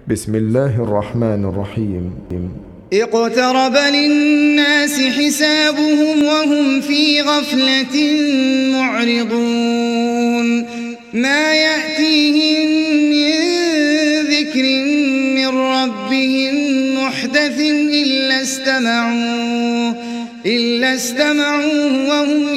بسم الله الرحمن الرحيم. اقترب للناس حسابهم وهم في غفلة معرضون ما يأتيهم من ذكر من ربهم محدث إلا استمعوه وهم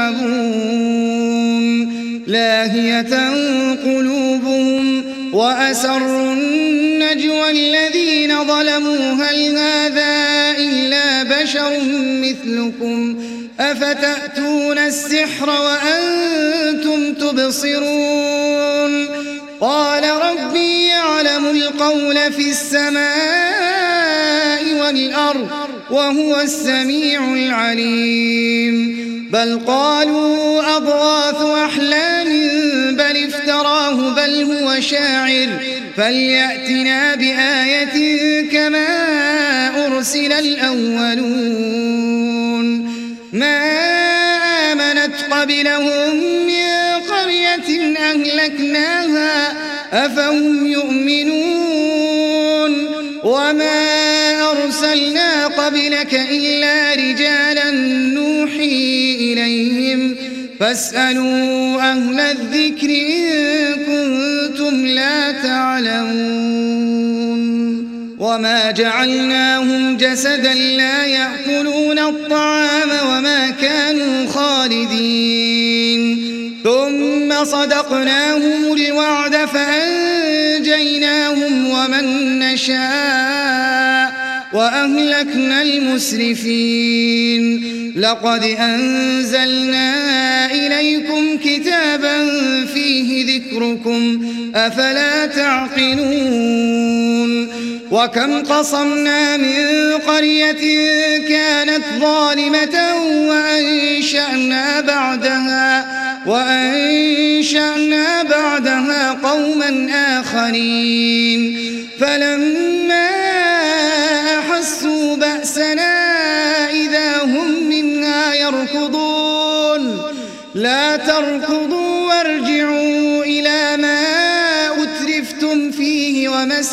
يلعبون لاهية قلوبهم وأسروا النجوى الذين ظلموا هل هذا إلا بشر مثلكم أفتأتون السحر وأنتم تبصرون قال ربي يعلم القول في السماء والأرض وهو السميع العليم بل قالوا أضغاث أحلام بل افتراه بل هو شاعر فليأتنا بآية كما أرسل الأولون ما آمنت قبلهم من قرية أهلكناها أفهم يؤمنون وما أرسلنا قبلك إلا رجالا نوحي إليهم فاسألوا أهل الذكر إن كنتم لا تعلمون وما جعلناهم جسدا لا يأكلون الطعام وما كانوا خالدين ثم صدقناهم الوعد فأنجيناهم ومن نشاء وأهلكنا المسرفين لقد أنزلنا إليكم كتابا فيه ذكركم أفلا تعقلون وكم قصمنا من قرية كانت ظالمة وأنشأنا بعدها قوما آخرين فلما أحسوا بأسنا إذا هم منها يركضون لا تركضوا وارجعوا إلى ما أترفتم فيه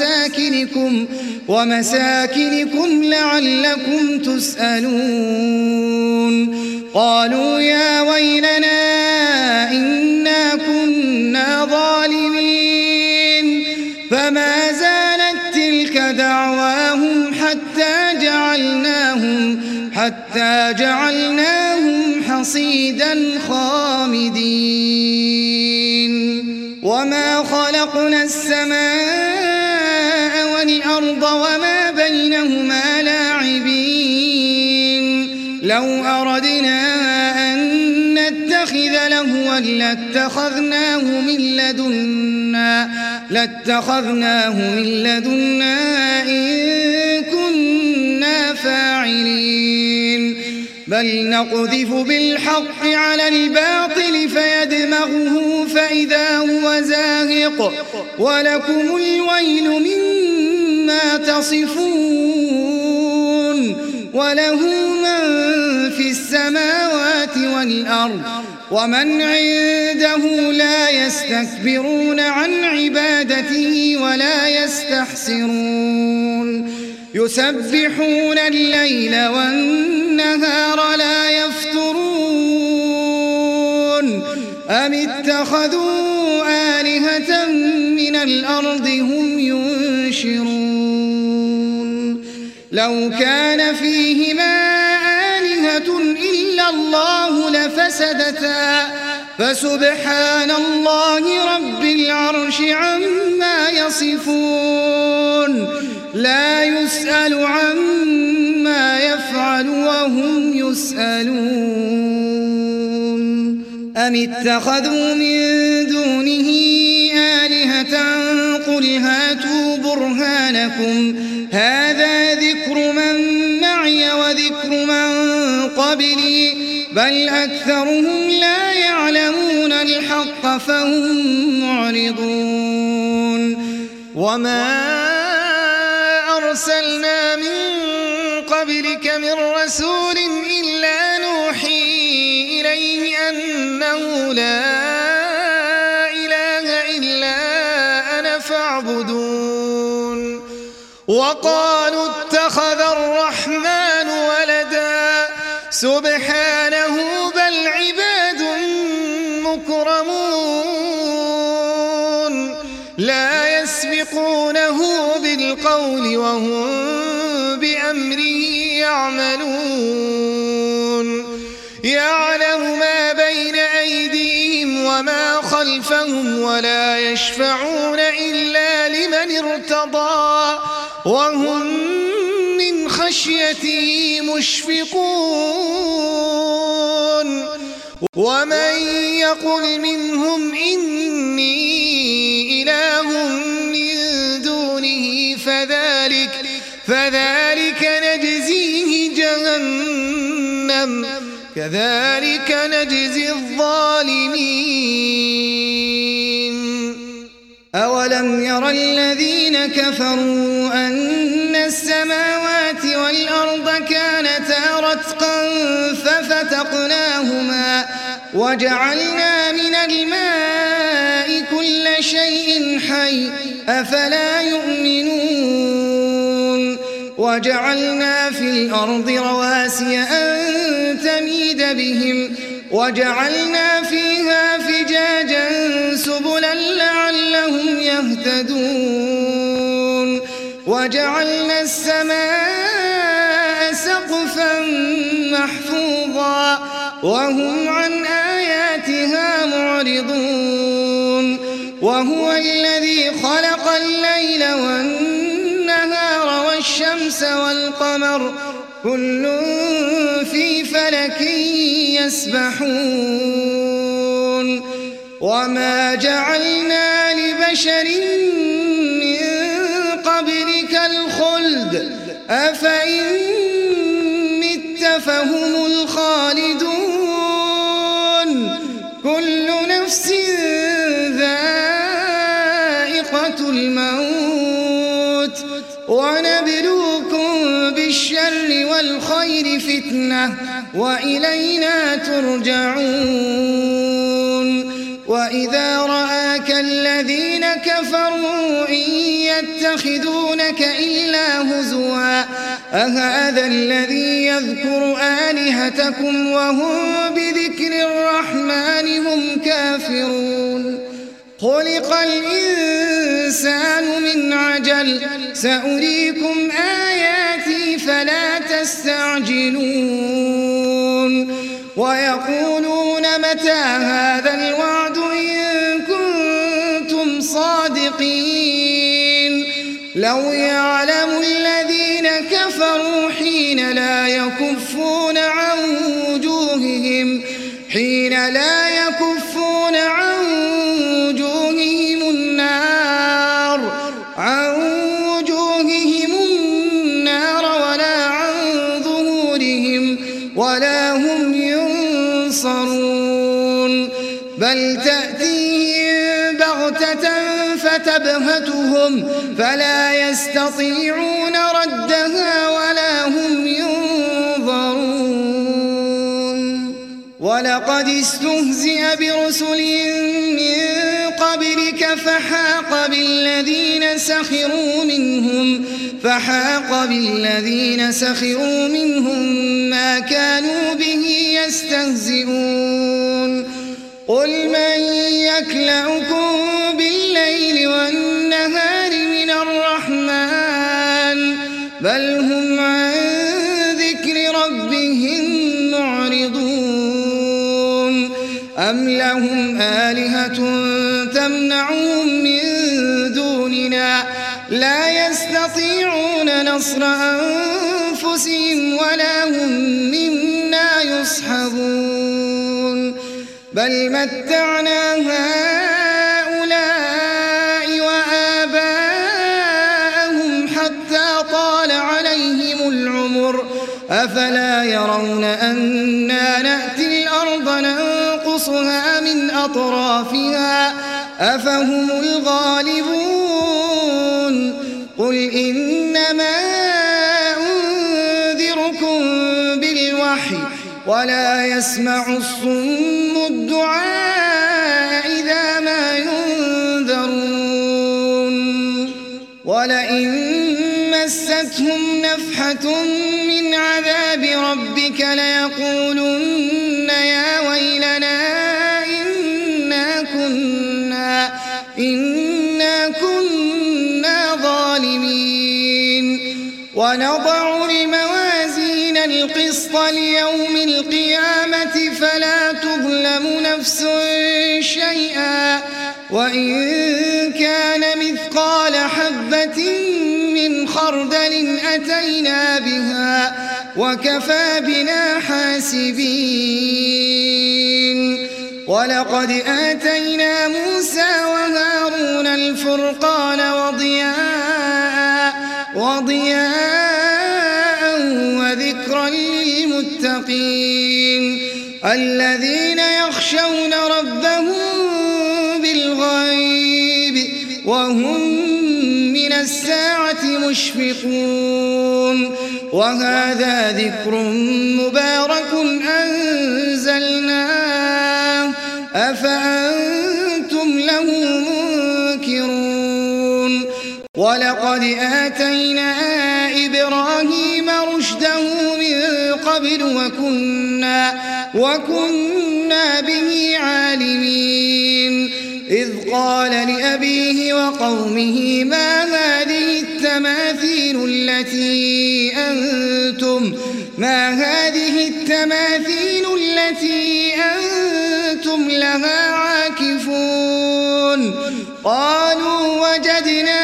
ومساكنكم لعلكم تسألون قالوا يا ويلنا إنا كنا ظالمين فما زالت تلك دعواهم حتى جعلناهم حصيدا خامدين وما خلقنا السماء والأرض وما بينهما لاعبين لو أردنا أن نتخذ لهوا لاتخذناه من لدنا إن كنا فاعلين بل نقذف بالحق على الباطل فيدمغه فإذا هو زاهق ولكم الويل مما تصفون وله من في السماوات والأرض ومن عنده لا يستكبرون عن عبادته ولا يستحسرون يسبحون الليل والنهار لا يفترون أم اتخذوا آلهة من الأرض هم ينشرون لو كان فيهما آلهة إلا الله لفسدتا فسبحان الله رب العرش عما يصفون لا يسأل عما يفعل وهم يسألون أم اتخذوا من دونه آلهة قل هاتوا برهانكم هذا ذكر من معي وذكر من قبلي بل أكثرهم لا يعلمون الحق فهم معرضون وما أرسلنا من قبلك من رسول إلا نوحي إليه أنه لا إله إلا أنا فاعبدون وقالوا اتخذ الرحمن ولدا سبحانه بل عباد مكرمون لا يسبقونه بالقول وهم بأمره يعملون يعلم ما بين أيديهم وما خلفهم ولا يشفعون إلا لمن ارتضى وهم من خشيته مشفقون ومن يقل منهم إني إله من دونه فذلك نجزيه جهنم كذلك نجزي الظالمين أولم ير الذين كفروا أن السماوات والأرض كانتا رتقا ففتقناهما وجعلنا من الماء كل شيء حي أفلا يؤمنون وجعلنا في الأرض رواسي أن تميد بهم وجعلنا فيها فجاجا سبلا لعلهم يهتدون وجعلنا السماء سقفا محفوظا وهم عن آياتها معرضون وهو الذي خلق الليل والنهار والشمس والقمر كل في فلك يسبحون وما جعلنا لبشر من قبلك الخلد أفإن مت فهم الخالدون كل نفس ذائقة الموت ونبلوكم بالشر والخير فتنة وإلينا ترجعون وإذا رآك الذين كفروا إن يتخذونك إلا هزوا أهذا الذي يذكر آلهتكم وهم بذكر الرحمن هم كافرون خلق الإنسان من عجل سأريكم آياتي فلا تستعجلون ويقولون متى هذا الوعد إن كنتم صادقين لو يعلم الذين كفروا حين لا يكفون عن وجوههم النار ولا عن ظهورهم ولا هم ينصرون بل تأتيهم بغتة فتبهتهم فلا يستطيعون ردها ولا هم ينظرون ولقد استهزئ برسل من قبلك فحاق بالذين سخروا منهم ما كانوا به يستهزئون قل من يكلؤكم بالليل والنهار من الرحمن بل هم عن ذكر ربهم معرضون أم لهم آلهة تمنعهم من دوننا لا يستطيعون نصر أنفسهم ولا هم منا يصحبون بل متعنا هؤلاء وآباءهم حتى طال عليهم العمر أفلا يرون أنا نأتي الأرض ننقصها من أطرافها أفهم الغالبون قل إنما أنذركم بالوحي ولا يسمع الصم الدعاء إذا ما ينذرون ولئن مستهم نفحة من عذاب ربك ليقولن يا ويلنا إنا كنا ظالمين. ونضع الموازين القسط ليوم القيامة فلا تظلم نفس شيئا وإن كان مثقال حبة من خردل أتينا بها وكفى بنا حاسبين. ولقد آتينا موسى وهارون الفرقان وضياء وذكرا للمتقين الذين يخشون ربهم بالغيب وهم من الساعة مشفقون. وهذا ذكر مبارك أنزلناه أفأنتم له منكرون. ولقد آتينا إبراهيم رشده من قبل وكنا به عالمين. إذ قال لأبيه وقومه ما هذه التماثيل التي أنتم لها عاكفون. قالوا وجدنا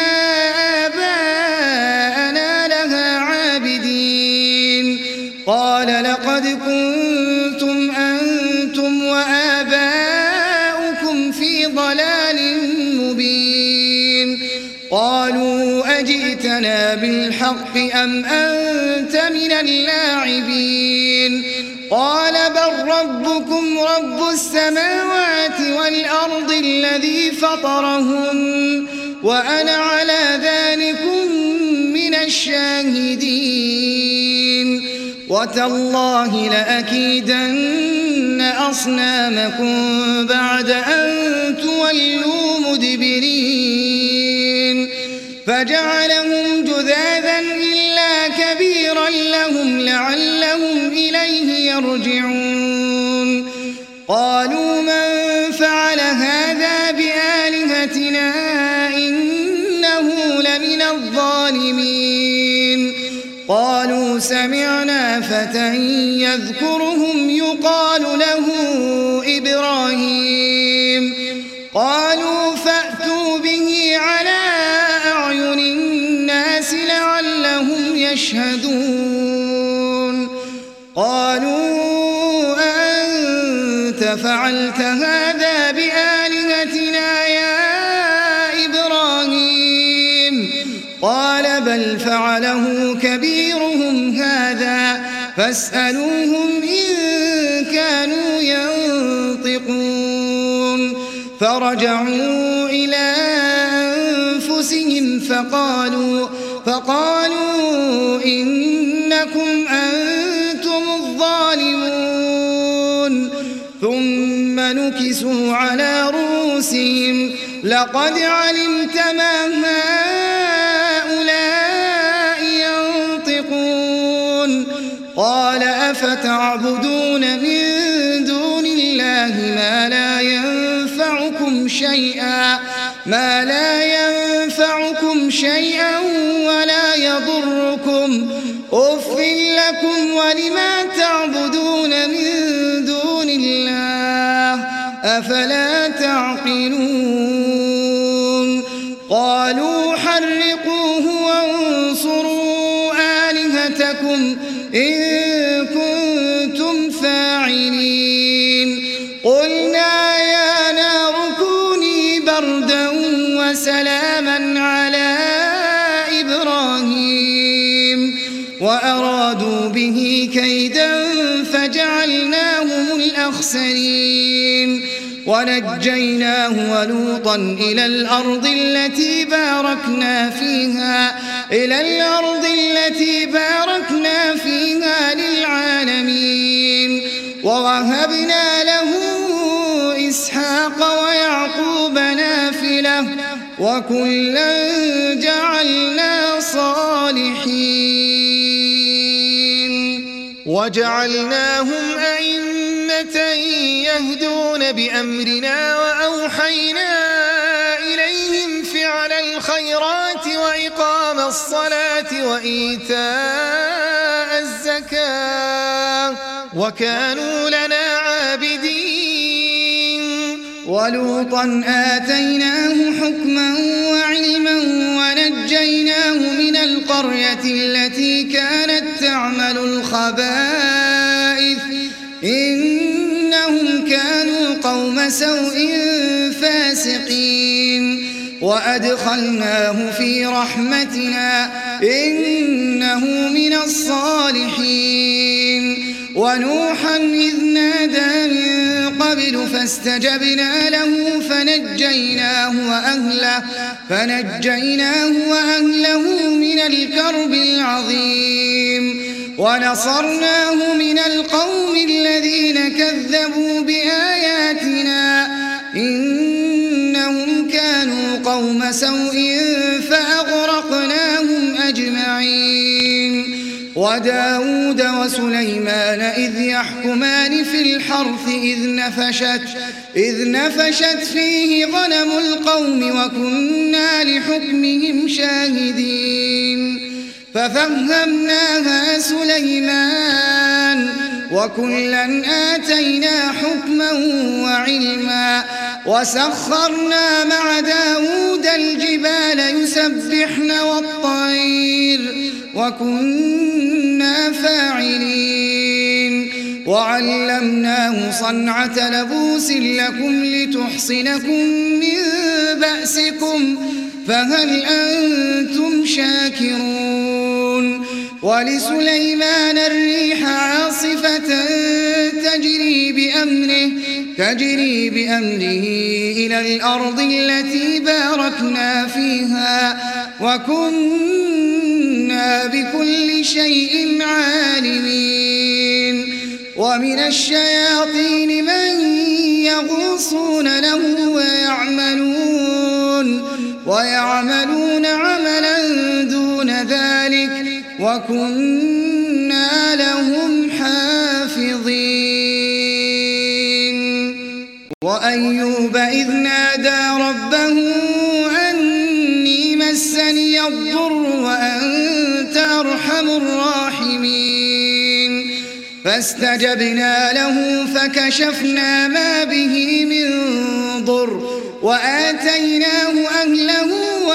آباءنا لها عابدين. قال لقد كنتم أنتم وآباؤكم في ضلال مبين. قالوا أجئتنا بالحق أم أنت من اللاعبين. قال بل ربكم رب السماوات والأرض الذي فطرهن وأنا على ذلكم من الشاهدين. وتالله لأكيدن أصنامكم بعد أن تولوا مدبرين. فجعلهم جذاذا إلا كبيرا لهم لعلهم إليه يرجعون. قالوا من فعل هذا بآلهتنا إنه لمن الظالمين. قالوا سمعنا فتى يذكرهم يقال له إبراهيم. قالوا فأتوا به على أعين الناس لعلهم يشهدون. قالوا أأنت فعلت هذا بآلهتنا يا إبراهيم؟ قال بل فعله كبيرهم هذا فاسألوهم إن كانوا ينطقون. فرجعوا إلى أنفسهم فقالوا إنكم أنتم الظالمون. ثم نكسوا على رؤوسهم لقد علمت ما هؤلاء ينطقون. قال أفتعبدون من دون الله ما لا ينفعكم شيئا ولا يضركم أف لكم ولما تعبدون من دون الله أفلا تعقلون. قالوا حرقوه وانصروا آلهتكم إن كنتم فاعلين. قلنا يا نار كوني بردا وسلاما على إبراهيم وأرادوا به كيدا فجعلناهم الأخسرين. ونجيناه ولوطا إلى الأرض التي باركنا فيها للعالمين. ووهبنا له إسحاق ويعقوب نافلة وكلا جعلنا صالحين. وجعلناهم أئمة يهدون بأمرنا وأوحينا إليهم فعل الخيرات وإقام الصلاة وإيتاء الزكاة وكانوا لنا عابدين. ولوطا آتيناه حكما وعلما ونجيناه من القرية التي كانت تعمل الخبائث إنهم كانوا قوم سوء فاسقين. وأدخلناه في رحمتنا إنه من الصالحين. ونوحا إذ نادى من قبل فاستجبنا له فنجيناه وأهله من الكرب العظيم. ونصرناه من القوم الذين كذبوا بآياتنا إنهم كانوا قوم سوء فأغرقناهم أجمعين. وداود وسليمان إذ يحكمان في الحرث إذ نفشت فيه غنم القوم وكنا لحكمهم شاهدين. ففهمناها سليمان وكلا آتينا حكما وعلما. وسخرنا مع داود الجبال يسبحن والطير وكنا فاعلين. وعلمناه صنعة لبوس لكم لتحصنكم من بأسكم فهل أنتم شاكرون. ولسليمان الريح عاصفة تجري بأمره إلى الأرض التي باركنا فيها وكنا بكل شيء عالمين. ومن الشياطين من يغوصون له ويعملون عملا دون ذلك وكنا لهم حافظين. وأيوب إذ نادى ربه أني مسني الضر وأنت أرحم الراحمين. فاستجبنا له فكشفنا ما به من ضر وآتيناه أهله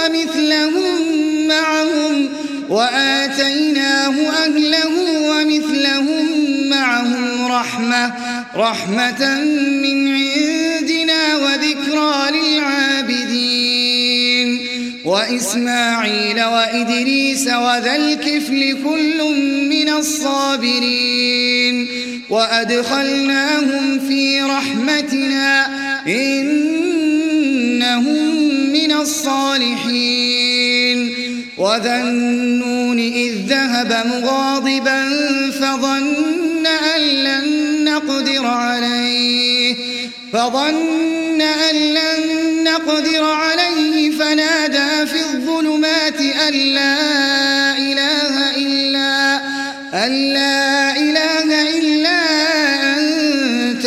ومثلهم معهم رحمة من عندنا وذكرى للعابدين. وإسماعيل وإدريس وذا الكفل كل من الصابرين. وأدخلناهم في رحمتنا إنهم من الصالحين. وذا النون إذ ذهب مغاضبا فظن أن لن نقدر عليه فنادى في الظلمات أن لا إله إلا أنت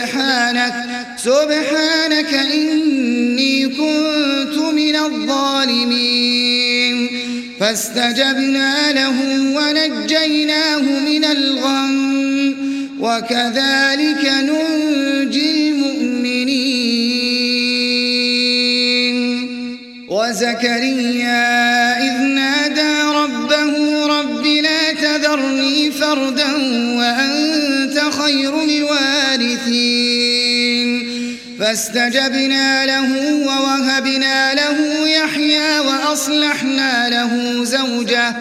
سبحانك إني كنت من الظالمين. فاستجبنا له ونجيناه من الغم وكذلك ننجي المؤمنين. وزكريا إذ نادى ربه رب لا تذرني فردا وأنت خير الوارثين. فاستجبنا له ووهبنا له يحيى وأصلحنا له زوجه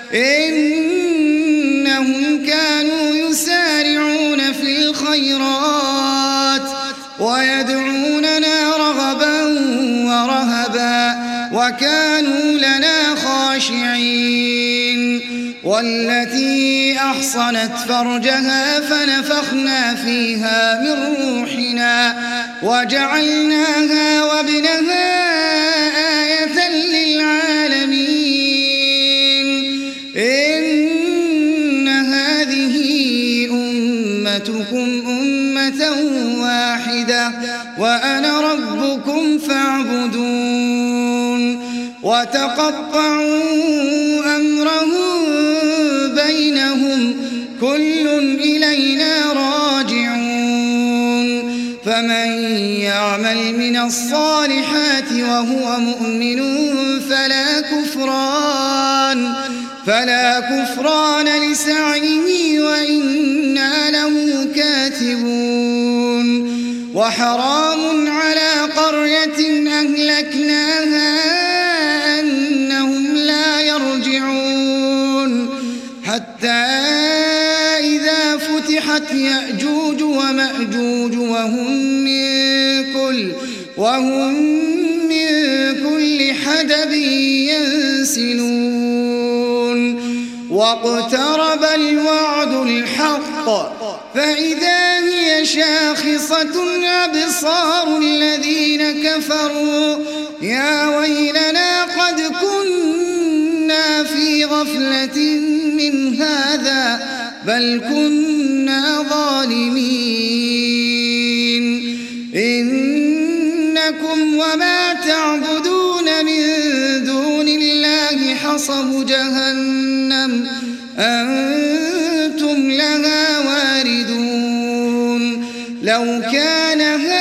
إنهم كانوا يسارعون في الخيرات ويدعوننا رغبا ورهبا وكانوا لنا خاشعين. والتي أحصنت فرجها فنفخنا فيها من روحنا وجعلناها وابنها آية للعالمين. إن هذه وتقطعوا أمرهم بينهم كل إلينا راجعون فمن يعمل من الصالحات وهو مؤمن فلا كفران لسعيه وإنا له كاتبون وحرام على قرية أهلكناها أنهم لا يرجعون حتى إذا فتحت يأجوج ومأجوج وهم من كل حدب ينسلون واقترب الوعد الحق فإذا هي شاخصة أبصار الذين كفروا يا ويلنا قد كنا في غفلة من هذا بل كنا ظالمين إنكم وما تعبدون من دون الله حصب جهنم أنتم لها واردون لو كان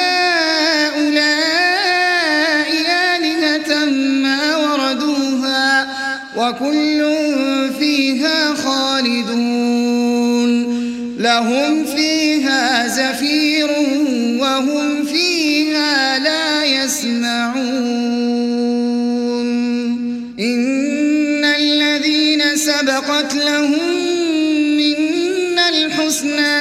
هؤلاء آلهة ما وردوها وكل فيها خالدون لهم فيها زفير وهم فيها لا يسمعون إن الذين سبقت لهم منا الحسنى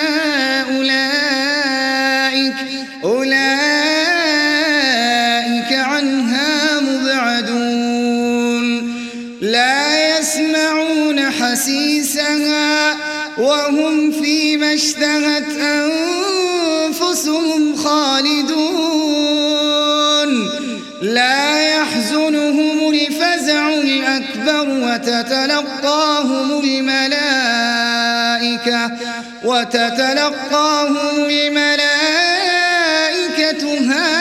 أولئك عنها مبعدون لا يسمعون حسيسها وهم فيما اشتهت أنفسهم خالدون لا يحزنهم الفزع الأكبر وتتلقاهم الملائكة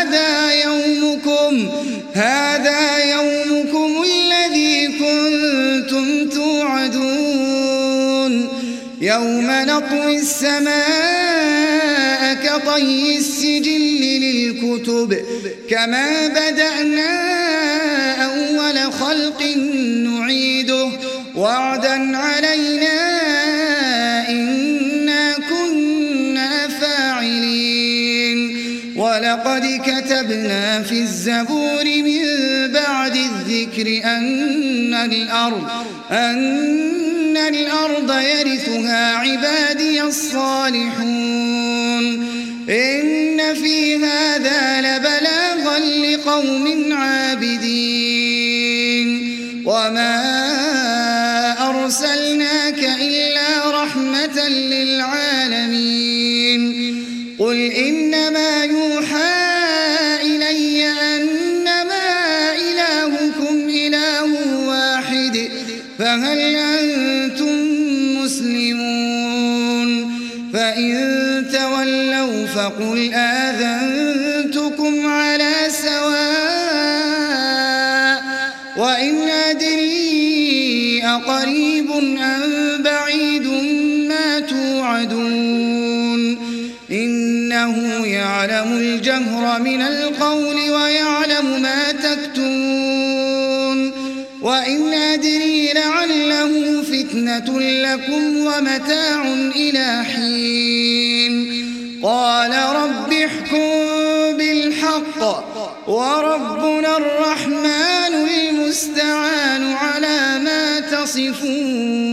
هذا يومكم الذي كنتم توعدون يوم نطوي السماء كطي السجل للكتب كما بدأنا أول خلق نعيده وعدا علينا إنا كنا فاعلين ولقد كتبنا في الزبور من بعد الذكر أن الأرض يرثها عبادي الصالحون إن في هذا لبلاغا لقوم عابدين وما أرسلناك إلا رحمة للعالمين قل إنما يوحى إلي أنما إلهكم إله واحد فهل أنتم مسلمون فإن تولوا فقل آذنتكم على سواء وإن أدري أقريب أم بعيد ما توعدون إنه يعلم الجهر من القول ويعلم ما تكتمون وإن أدري لعله فتنة لكم ومتاع إلى حين قال رب احكم بالحق وربنا الرحمن المستعان على ما تصفون